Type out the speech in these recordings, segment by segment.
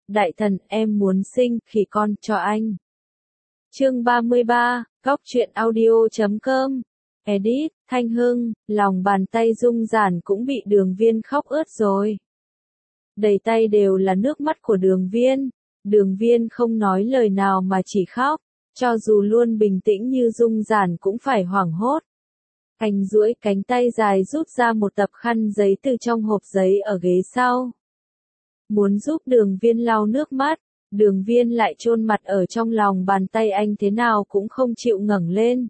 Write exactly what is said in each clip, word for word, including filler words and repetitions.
đại thần, em muốn sinh khỉ con cho anh. Chương ba mươi ba, Góc truyện audio chấm com. Edit, Thanh Hưng, lòng bàn tay Dung Giản cũng bị Đường Viên khóc ướt rồi. Đầy tay đều là nước mắt của Đường Viên. Đường Viên không nói lời nào mà chỉ khóc, cho dù luôn bình tĩnh như Dung Giản cũng phải hoảng hốt. Anh duỗi cánh tay dài rút ra một tập khăn giấy từ trong hộp giấy ở ghế sau. Muốn giúp Đường Viên lau nước mắt, Đường Viên lại chôn mặt ở trong lòng bàn tay anh thế nào cũng không chịu ngẩng lên.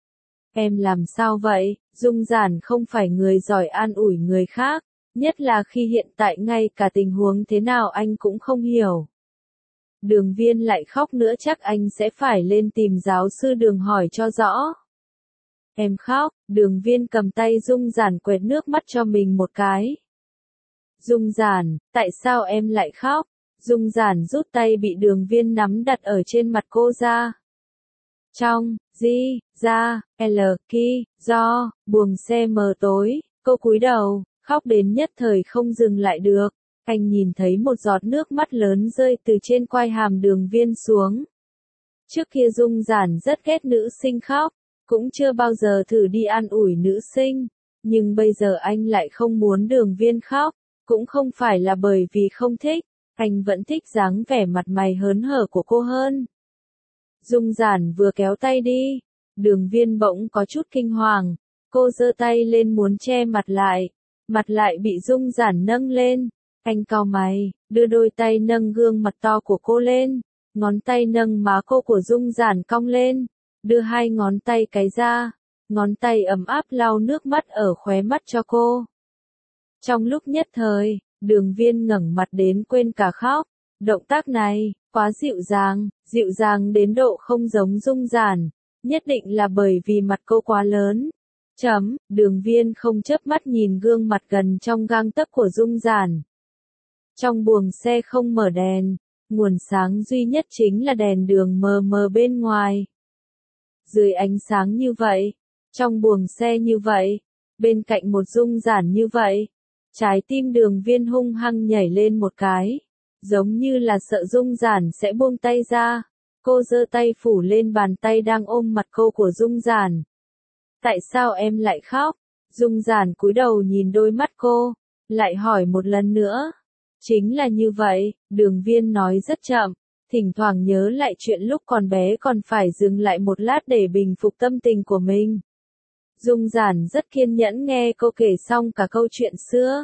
Em làm sao vậy? Dung Giản không phải người giỏi an ủi người khác, nhất là khi hiện tại ngay cả tình huống thế nào anh cũng không hiểu. Đường Viên lại khóc nữa chắc anh sẽ phải lên tìm giáo sư Đường hỏi cho rõ. Em khóc, Đường Viên cầm tay Dung Giản quệt nước mắt cho mình một cái. Dung Giản, tại sao em lại khóc? Dung Giản rút tay bị Đường Viên nắm đặt ở trên mặt cô ra. Trong, di, ra, l, ki, do, buồng xe mờ tối, cô cúi đầu, khóc đến nhất thời không dừng lại được. Anh nhìn thấy một giọt nước mắt lớn rơi từ trên quai hàm Đường Viên xuống. Trước kia Dung Giản rất ghét nữ sinh khóc, cũng chưa bao giờ thử đi an ủi nữ sinh, nhưng bây giờ anh lại không muốn Đường Viên khóc, cũng không phải là bởi vì không thích, anh vẫn thích dáng vẻ mặt mày hớn hở của cô hơn. Dung Giản vừa kéo tay đi, Đường Viên bỗng có chút kinh hoàng, cô giơ tay lên muốn che mặt lại, mặt lại bị Dung Giản nâng lên, anh cau mày, đưa đôi tay nâng gương mặt to của cô lên, ngón tay nâng má cô của Dung Giản cong lên, đưa hai ngón tay cái ra, ngón tay ấm áp lau nước mắt ở khóe mắt cho cô. Trong lúc nhất thời, Đường Viên ngẩng mặt đến quên cả khóc, động tác này, quá dịu dàng, dịu dàng đến độ không giống Dung Giản, nhất định là bởi vì mặt cô quá lớn. Chấm, Đường Viên không chớp mắt nhìn gương mặt gần trong gang tấc của Dung Giản. Trong buồng xe không mở đèn, nguồn sáng duy nhất chính là đèn đường mờ mờ bên ngoài. Dưới ánh sáng như vậy, trong buồng xe như vậy, bên cạnh một Dung Giản như vậy, trái tim Đường Viên hung hăng nhảy lên một cái, giống như là sợ Dung Giản sẽ buông tay ra. Cô giơ tay phủ lên bàn tay đang ôm mặt cô của Dung Giản. Tại sao em lại khóc? Dung Giản cúi đầu nhìn đôi mắt cô, lại hỏi một lần nữa. Chính là như vậy, Đường Viên nói rất chậm, thỉnh thoảng nhớ lại chuyện lúc còn bé còn phải dừng lại một lát để bình phục tâm tình của mình. Dung Giản rất kiên nhẫn nghe cô kể xong cả câu chuyện xưa.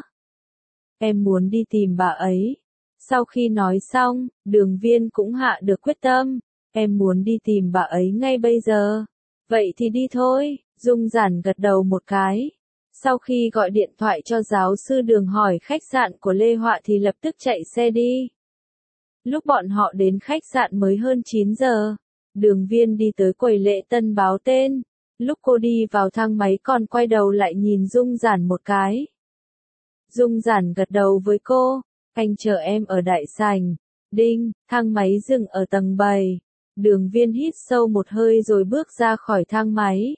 Em muốn đi tìm bà ấy. Sau khi nói xong, Đường Viên cũng hạ được quyết tâm. Em muốn đi tìm bà ấy ngay bây giờ. Vậy thì đi thôi, Dung Giản gật đầu một cái. Sau khi gọi điện thoại cho giáo sư Đường hỏi khách sạn của Lê Họa thì lập tức chạy xe đi. Lúc bọn họ đến khách sạn mới hơn chín giờ, Đường Viên đi tới quầy lễ tân báo tên. Lúc cô đi vào thang máy còn quay đầu lại nhìn Dung Giản một cái. Dung Giản gật đầu với cô, anh chờ em ở đại sảnh. Đinh, thang máy dừng ở tầng bảy. Đường Viên hít sâu một hơi rồi bước ra khỏi thang máy.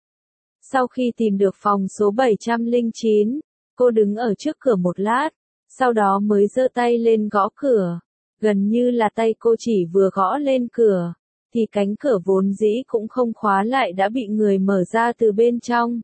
Sau khi tìm được phòng số bảy trăm lẻ chín, cô đứng ở trước cửa một lát, sau đó mới giơ tay lên gõ cửa. Gần như là tay cô chỉ vừa gõ lên cửa, thì cánh cửa vốn dĩ cũng không khóa lại đã bị người mở ra từ bên trong.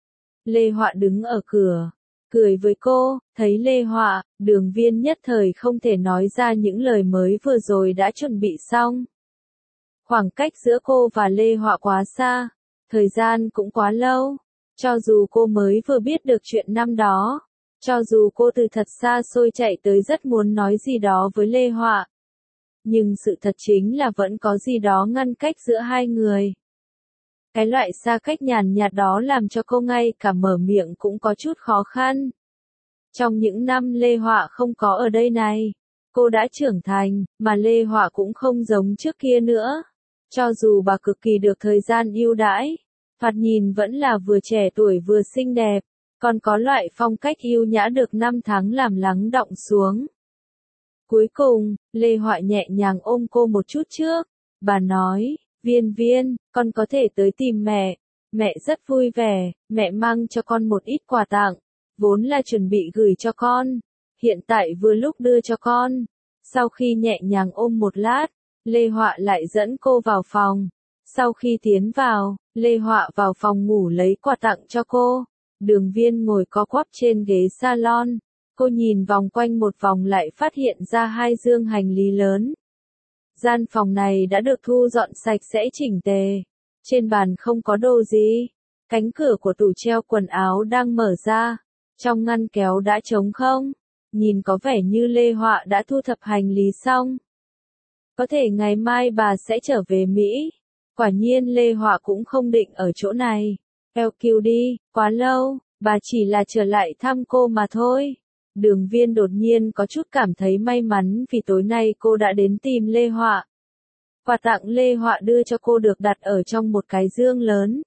Lê Họa đứng ở cửa, cười với cô, thấy Lê Họa, Đường Viên nhất thời không thể nói ra những lời mới vừa rồi đã chuẩn bị xong. Khoảng cách giữa cô và Lê Họa quá xa, thời gian cũng quá lâu, cho dù cô mới vừa biết được chuyện năm đó, cho dù cô từ thật xa xôi chạy tới rất muốn nói gì đó với Lê Họa. Nhưng sự thật chính là vẫn có gì đó ngăn cách giữa hai người. Cái loại xa cách nhàn nhạt đó làm cho cô ngay cả mở miệng cũng có chút khó khăn. Trong những năm Lê Họa không có ở đây này, cô đã trưởng thành, mà Lê Họa cũng không giống trước kia nữa. Cho dù bà cực kỳ được thời gian ưu đãi, thoạt nhìn vẫn là vừa trẻ tuổi vừa xinh đẹp, còn có loại phong cách yêu nhã được năm tháng làm lắng đọng xuống. Cuối cùng, Lê Họa nhẹ nhàng ôm cô một chút trước, bà nói, Viên Viên, con có thể tới tìm mẹ, mẹ rất vui vẻ, mẹ mang cho con một ít quà tặng, vốn là chuẩn bị gửi cho con, hiện tại vừa lúc đưa cho con. Sau khi nhẹ nhàng ôm một lát, Lê Họa lại dẫn cô vào phòng. Sau khi tiến vào, Lê Họa vào phòng ngủ lấy quà tặng cho cô. Đường Viên ngồi co quắp trên ghế salon. Cô nhìn vòng quanh một vòng lại phát hiện ra hai dương hành lý lớn. Gian phòng này đã được thu dọn sạch sẽ chỉnh tề. Trên bàn không có đồ gì. Cánh cửa của tủ treo quần áo đang mở ra. Trong ngăn kéo đã trống không. Nhìn có vẻ như Lê Họa đã thu thập hành lý xong. Có thể ngày mai bà sẽ trở về Mỹ. Quả nhiên Lê Họa cũng không định ở chỗ này. Eo kiu đi, quá lâu, bà chỉ là trở lại thăm cô mà thôi. Đường Viên đột nhiên có chút cảm thấy may mắn vì tối nay cô đã đến tìm Lê Họa. Quà tặng Lê Họa đưa cho cô được đặt ở trong một cái dương lớn.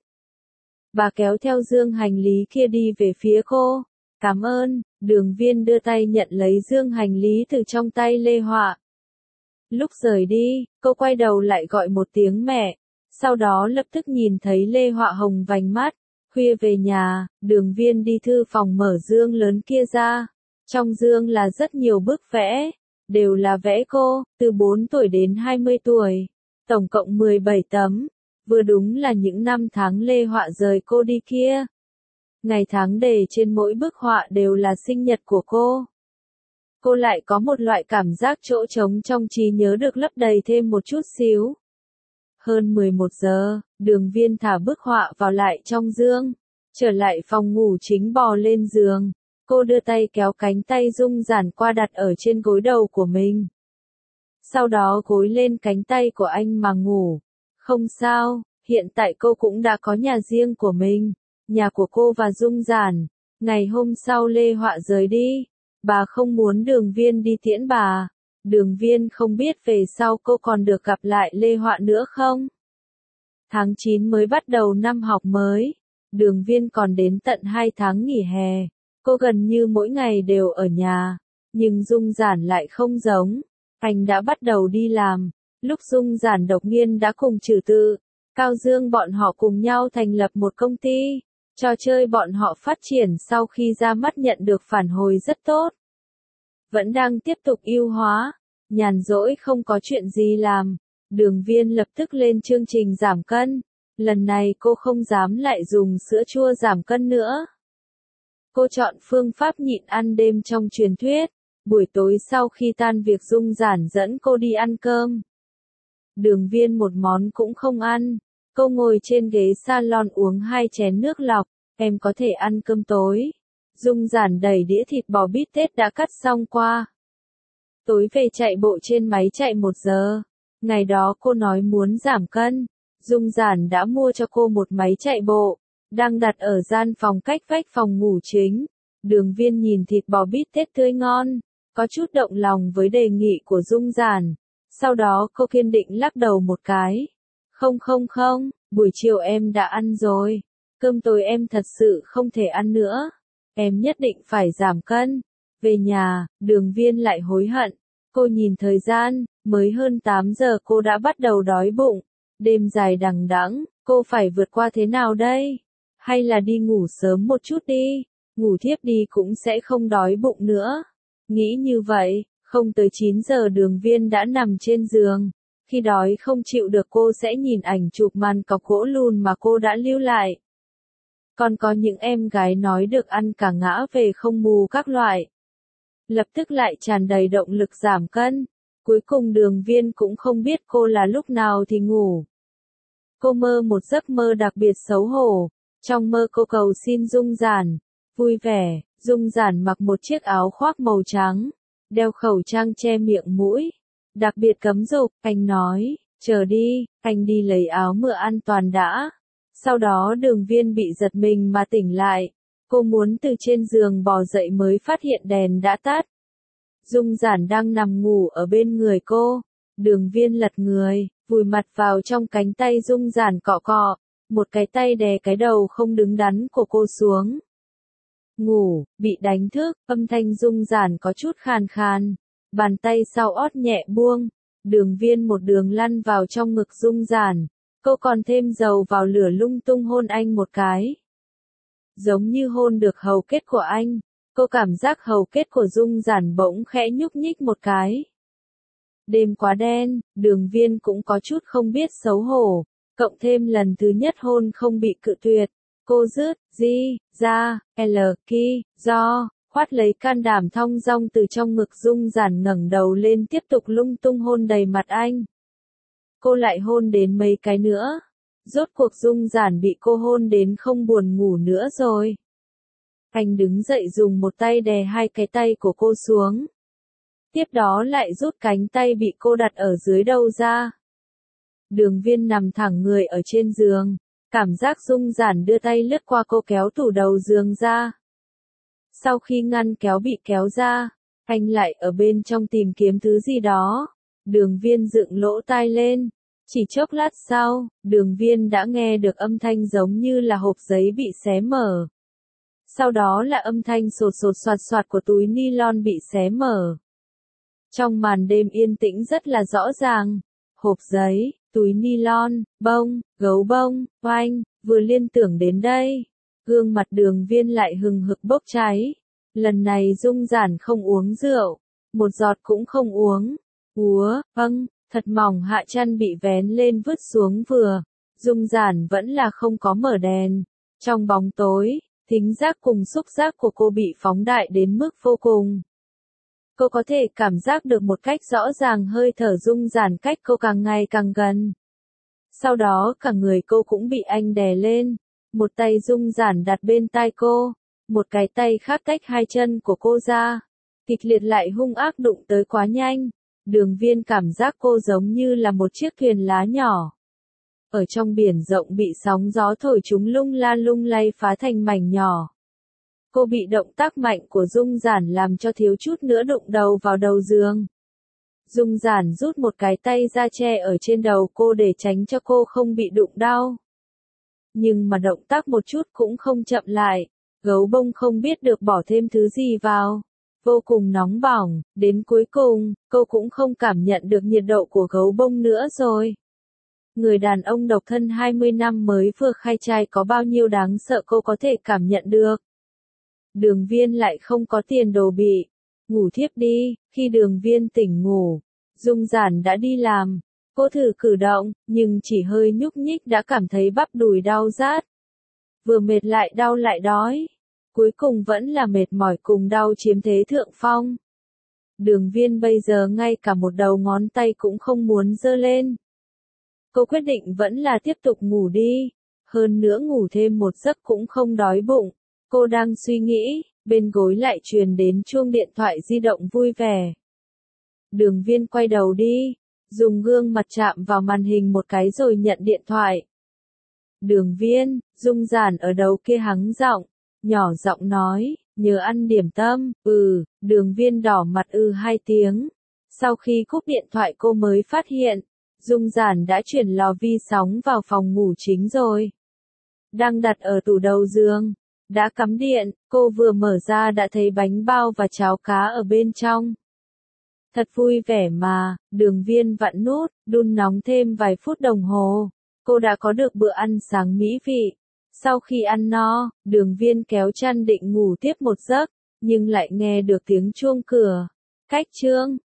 Bà kéo theo dương hành lý kia đi về phía cô. Cảm ơn, Đường Viên đưa tay nhận lấy dương hành lý từ trong tay Lê Họa. Lúc rời đi, cô quay đầu lại gọi một tiếng mẹ. Sau đó lập tức nhìn thấy Lê Họa hồng vành mắt. Khuya về nhà, Đường Viên đi thư phòng mở dương lớn kia ra. Trong dương là rất nhiều bức vẽ. Đều là vẽ cô, từ bốn tuổi đến hai mươi tuổi. Tổng cộng mười bảy tấm. Vừa đúng là những năm tháng Lê Họa rời cô đi kia. Ngày tháng đề trên mỗi bức họa đều là sinh nhật của cô. Cô lại có một loại cảm giác chỗ trống trong trí nhớ được lấp đầy thêm một chút xíu. Hơn mười một giờ, Đường Viên thả bức họa vào lại trong dương. Trở lại phòng ngủ chính bò lên giường. Cô đưa tay kéo cánh tay Dung Giản qua đặt ở trên gối đầu của mình. Sau đó gối lên cánh tay của anh mà ngủ. Không sao, hiện tại cô cũng đã có nhà riêng của mình. Nhà của cô và Dung Giản. Ngày hôm sau Lê Họa rời đi. Bà không muốn Đường Viên đi tiễn bà. Đường Viên không biết về sau cô còn được gặp lại Lê Họa nữa không? Tháng chín mới bắt đầu năm học mới. Đường Viên còn đến tận hai tháng nghỉ hè. Cô gần như mỗi ngày đều ở nhà. Nhưng Dung Giản lại không giống. Anh đã bắt đầu đi làm. Lúc Dung Giản độc nghiên đã cùng Trừ Tự, Cao Dương bọn họ cùng nhau thành lập một công ty. Trò chơi bọn họ phát triển sau khi ra mắt nhận được phản hồi rất tốt. Vẫn đang tiếp tục ưu hóa. Nhàn rỗi không có chuyện gì làm. Đường Viên lập tức lên chương trình giảm cân. Lần này cô không dám lại dùng sữa chua giảm cân nữa. Cô chọn phương pháp nhịn ăn đêm trong truyền thuyết. Buổi tối sau khi tan việc Dung Giản dẫn cô đi ăn cơm. Đường Viên một món cũng không ăn. Cô ngồi trên ghế salon uống hai chén nước lọc. Em có thể ăn cơm tối. Dung Giản đẩy đĩa thịt bò bít tết đã cắt xong qua. Tối về chạy bộ trên máy chạy một giờ. Ngày đó cô nói muốn giảm cân. Dung Giản đã mua cho cô một máy chạy bộ. Đang đặt ở gian phòng cách vách phòng ngủ chính. Đường Viên nhìn thịt bò bít tết tươi ngon. Có chút động lòng với đề nghị của Dung Giản. Sau đó cô kiên định lắc đầu một cái. Không không không, buổi chiều em đã ăn rồi. Cơm tối em thật sự không thể ăn nữa. Em nhất định phải giảm cân. Về nhà, Đường Viên lại hối hận. Cô nhìn thời gian, mới hơn tám giờ cô đã bắt đầu đói bụng. Đêm dài đằng đẵng, cô phải vượt qua thế nào đây? Hay là đi ngủ sớm một chút đi, ngủ thiếp đi cũng sẽ không đói bụng nữa. Nghĩ như vậy, không tới chín giờ Đường Viên đã nằm trên giường. Khi đói không chịu được cô sẽ nhìn ảnh chụp màn cọc gỗ lùn mà cô đã lưu lại. Còn có những em gái nói được ăn cả ngã về không mù các loại. Lập tức lại tràn đầy động lực giảm cân. Cuối cùng Đường Viên cũng không biết cô là lúc nào thì ngủ. Cô mơ một giấc mơ đặc biệt xấu hổ. Trong mơ cô cầu xin Dung Giản. Vui vẻ, Dung Giản mặc một chiếc áo khoác màu trắng. Đeo khẩu trang che miệng mũi. Đặc biệt cấm dục, anh nói, chờ đi, anh đi lấy áo mưa an toàn đã. Sau đó Đường Viên bị giật mình mà tỉnh lại. Cô muốn từ trên giường bò dậy mới phát hiện đèn đã tắt. Dung Giản đang nằm ngủ ở bên người cô. Đường Viên lật người, vùi mặt vào trong cánh tay Dung Giản cọ cọ. Một cái tay đè cái đầu không đứng đắn của cô xuống. Ngủ, bị đánh thức, âm thanh Dung Giản có chút khàn khàn. Bàn tay sau ót nhẹ buông. Đường Viên một đường lăn vào trong ngực Dung Giản. Cô còn thêm dầu vào lửa lung tung hôn anh một cái. Giống như hôn được hầu kết của anh. Cô cảm giác hầu kết của Dung Giản bỗng khẽ nhúc nhích một cái. Đêm quá đen, Đường Viên cũng có chút không biết xấu hổ, cộng thêm lần thứ nhất hôn không bị cự tuyệt. Cô rứt, di, ra, l, ki, do, khoát lấy can đảm thong dong từ trong ngực Dung Giản ngẩng đầu lên tiếp tục lung tung hôn đầy mặt anh. Cô lại hôn đến mấy cái nữa. Rốt cuộc Dung Giản bị cô hôn đến không buồn ngủ nữa rồi. Anh đứng dậy dùng một tay đè hai cái tay của cô xuống. Tiếp đó lại rút cánh tay bị cô đặt ở dưới đầu ra. Đường Viên nằm thẳng người ở trên giường. Cảm giác Dung Giản đưa tay lướt qua cô kéo tủ đầu giường ra. Sau khi ngăn kéo bị kéo ra, anh lại ở bên trong tìm kiếm thứ gì đó. Đường Viên dựng lỗ tai lên. Chỉ chốc lát sau, Đường Viên đã nghe được âm thanh giống như là hộp giấy bị xé mở. Sau đó là âm thanh sột sột soạt soạt của túi nylon bị xé mở. Trong màn đêm yên tĩnh rất là rõ ràng. Hộp giấy, túi nylon, bông, gấu bông, oanh, vừa liên tưởng đến đây. Gương mặt Đường Viên lại hừng hực bốc cháy. Lần này Dung Giản không uống rượu. Một giọt cũng không uống. Úa, vâng, thật mỏng hạ chăn bị vén lên vứt xuống vừa. Dung Giản vẫn là không có mở đèn. Trong bóng tối, thính giác cùng xúc giác của cô bị phóng đại đến mức vô cùng. Cô có thể cảm giác được một cách rõ ràng hơi thở Dung Giản cách cô càng ngày càng gần. Sau đó cả người cô cũng bị anh đè lên. Một tay Dung Giản đặt bên tai cô, một cái tay khác tách hai chân của cô ra. Kịch liệt lại hung ác đụng tới quá nhanh. Đường Viên cảm giác cô giống như là một chiếc thuyền lá nhỏ. Ở trong biển rộng bị sóng gió thổi chúng lung la lung lay phá thành mảnh nhỏ. Cô bị động tác mạnh của Dung Giản làm cho thiếu chút nữa đụng đầu vào đầu giường. Dung Giản rút một cái tay ra che ở trên đầu cô để tránh cho cô không bị đụng đau. Nhưng mà động tác một chút cũng không chậm lại. Gấu bông không biết được bỏ thêm thứ gì vào. Vô cùng nóng bỏng, đến cuối cùng, cô cũng không cảm nhận được nhiệt độ của gấu bông nữa rồi. Người đàn ông độc thân hai mươi năm mới vừa khai trai có bao nhiêu đáng sợ cô có thể cảm nhận được. Đường Viên lại không có tiền đồ bị. Ngủ thiếp đi, khi Đường Viên tỉnh ngủ, Dung Giản đã đi làm. Cô thử cử động, nhưng chỉ hơi nhúc nhích đã cảm thấy bắp đùi đau rát. Vừa mệt lại đau lại đói. Cuối cùng vẫn là mệt mỏi cùng đau chiếm thế thượng phong. Đường Viên bây giờ ngay cả một đầu ngón tay cũng không muốn giơ lên. Cô quyết định vẫn là tiếp tục ngủ đi. Hơn nữa ngủ thêm một giấc cũng không đói bụng. Cô đang suy nghĩ, bên gối lại truyền đến chuông điện thoại di động vui vẻ. Đường Viên quay đầu đi, dùng gương mặt chạm vào màn hình một cái rồi nhận điện thoại. Đường Viên, Dung Giản ở đầu kia hắng giọng, nhỏ giọng nói, nhớ ăn điểm tâm, ừ, Đường Viên đỏ mặt ừ hai tiếng. Sau khi cúp điện thoại cô mới phát hiện, Dung Giản đã chuyển lò vi sóng vào phòng ngủ chính rồi. Đang đặt ở tủ đầu giường, đã cắm điện, cô vừa mở ra đã thấy bánh bao và cháo cá ở bên trong. Thật vui vẻ mà, Đường Viên vặn nút, đun nóng thêm vài phút đồng hồ. Cô đã có được bữa ăn sáng mỹ vị. Sau khi ăn no, Đường Viên kéo chăn định ngủ tiếp một giấc, nhưng lại nghe được tiếng chuông cửa. Cách chương